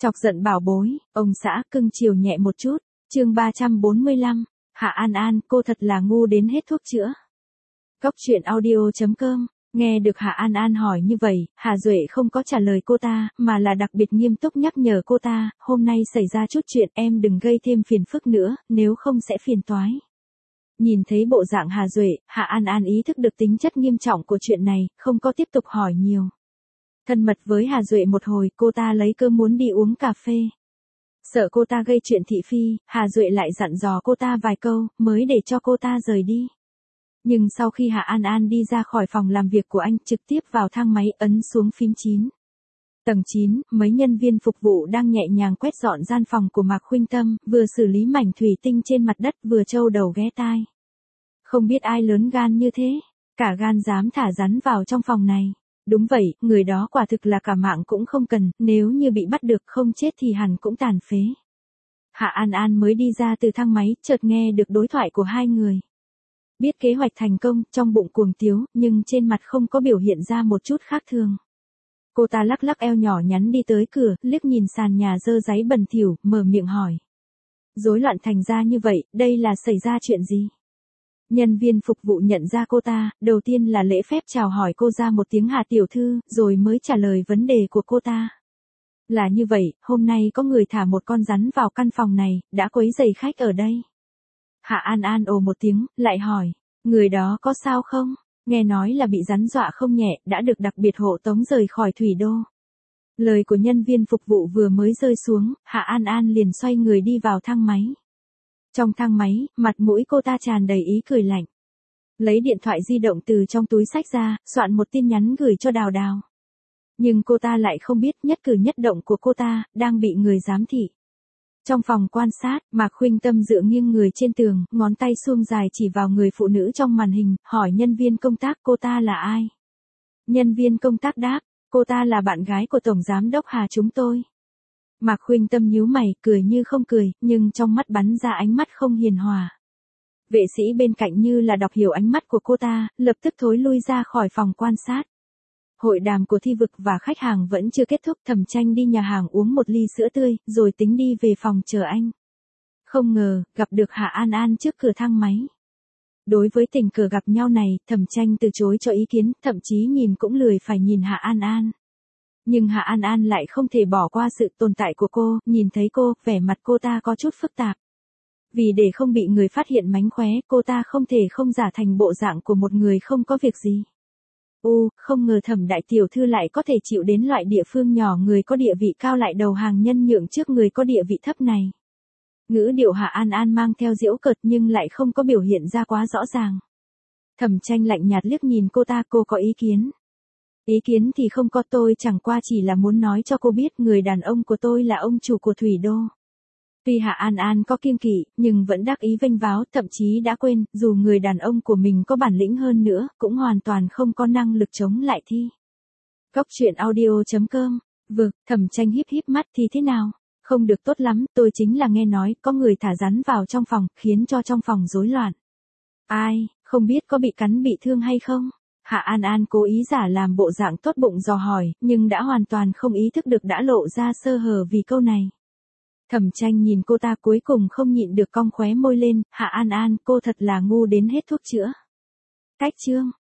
Chọc giận bảo bối, ông xã cưng chiều nhẹ một chút, chương 345, Hạ An An, cô thật là ngu đến hết thuốc chữa. Cóc truyện audio.com, nghe được Hạ An An hỏi như vậy, Hà Duệ không có trả lời cô ta, mà là đặc biệt nghiêm túc nhắc nhở cô ta, hôm nay xảy ra chút chuyện em đừng gây thêm phiền phức nữa, nếu không sẽ phiền toái. Nhìn thấy bộ dạng Hà Duệ, Hạ An An ý thức được tính chất nghiêm trọng của chuyện này, không có tiếp tục hỏi nhiều. Thân mật với Hà Duệ một hồi, cô ta lấy cớ muốn đi uống cà phê. Sợ cô ta gây chuyện thị phi, Hà Duệ lại dặn dò cô ta vài câu, mới để cho cô ta rời đi. Nhưng sau khi Hạ An An đi ra khỏi phòng làm việc của anh, trực tiếp vào thang máy ấn xuống phím 9. Tầng 9, mấy nhân viên phục vụ đang nhẹ nhàng quét dọn gian phòng của Mạc Khuynh Tâm, vừa xử lý mảnh thủy tinh trên mặt đất vừa trâu đầu ghé tai. Không biết ai lớn gan như thế, cả gan dám thả rắn vào trong phòng này. Đúng vậy, người đó quả thực là cả mạng cũng không cần, nếu như bị bắt được không chết thì hẳn cũng tàn phế. Hạ An An mới đi ra từ thang máy, chợt nghe được đối thoại của hai người. Biết kế hoạch thành công, trong bụng cuồng tiếu, nhưng trên mặt không có biểu hiện ra một chút khác thường. Cô ta lắc lắc eo nhỏ nhắn đi tới cửa, liếc nhìn sàn nhà dơ dáy bẩn thỉu, mở miệng hỏi. Rối loạn thành ra như vậy, đây là xảy ra chuyện gì? Nhân viên phục vụ nhận ra cô ta, đầu tiên là lễ phép chào hỏi cô ra một tiếng Hạ tiểu thư, rồi mới trả lời vấn đề của cô ta. Là như vậy, hôm nay có người thả một con rắn vào căn phòng này, đã quấy rầy khách ở đây. Hạ An An ồ một tiếng, lại hỏi, người đó có sao không? Nghe nói là bị rắn dọa không nhẹ, đã được đặc biệt hộ tống rời khỏi thủy đô. Lời của nhân viên phục vụ vừa mới rơi xuống, Hạ An An liền xoay người đi vào thang máy. Trong thang máy, mặt mũi cô ta tràn đầy ý cười lạnh. Lấy điện thoại di động từ trong túi xách ra, soạn một tin nhắn gửi cho Đào Đào. Nhưng cô ta lại không biết nhất cử nhất động của cô ta, đang bị người giám thị. Trong phòng quan sát, Mạc Khuynh Tâm dựa nghiêng người trên tường, ngón tay suông dài chỉ vào người phụ nữ trong màn hình, hỏi nhân viên công tác cô ta là ai. Nhân viên công tác đáp, cô ta là bạn gái của Tổng Giám đốc Hà chúng tôi. Mạc Khuynh Tâm nhíu mày, cười như không cười, nhưng trong mắt bắn ra ánh mắt không hiền hòa. Vệ sĩ bên cạnh như là đọc hiểu ánh mắt của cô ta, lập tức thối lui ra khỏi phòng quan sát. Hội đàm của Thi Vực và khách hàng vẫn chưa kết thúc, Thẩm Tranh đi nhà hàng uống một ly sữa tươi, rồi tính đi về phòng chờ anh. Không ngờ, gặp được Hạ An An trước cửa thang máy. Đối với tình cờ gặp nhau này, Thẩm Tranh từ chối cho ý kiến, thậm chí nhìn cũng lười phải nhìn Hạ An An. Nhưng Hạ An An lại không thể bỏ qua sự tồn tại của cô, nhìn thấy cô, vẻ mặt cô ta có chút phức tạp. Vì để không bị người phát hiện mánh khóe, cô ta không thể không giả thành bộ dạng của một người không có việc gì. Không ngờ Thẩm đại tiểu thư lại có thể chịu đến loại địa phương nhỏ người có địa vị cao lại đầu hàng nhân nhượng trước người có địa vị thấp này. Ngữ điệu Hạ An An mang theo giễu cợt nhưng lại không có biểu hiện ra quá rõ ràng. Thẩm Tranh lạnh nhạt liếc nhìn cô ta, cô có ý kiến. Ý kiến thì không có, tôi chẳng qua chỉ là muốn nói cho cô biết người đàn ông của tôi là ông chủ của Thủy Đô. Tuy Hạ An An có kiêng kỵ, nhưng vẫn đắc ý vênh váo, thậm chí đã quên, dù người đàn ông của mình có bản lĩnh hơn nữa, cũng hoàn toàn không có năng lực chống lại Thi. Cóc truyện audio.com, Thẩm Tranh híp híp mắt thì thế nào? Không được tốt lắm, tôi chính là nghe nói, có người thả rắn vào trong phòng, khiến cho trong phòng rối loạn. Ai, không biết có bị cắn bị thương hay không? Hạ An An cố ý giả làm bộ dạng tốt bụng dò hỏi, nhưng đã hoàn toàn không ý thức được đã lộ ra sơ hở vì câu này. Thẩm Tranh nhìn cô ta cuối cùng không nhịn được cong khóe môi lên, Hạ An An, cô thật là ngu đến hết thuốc chữa. Cách chương.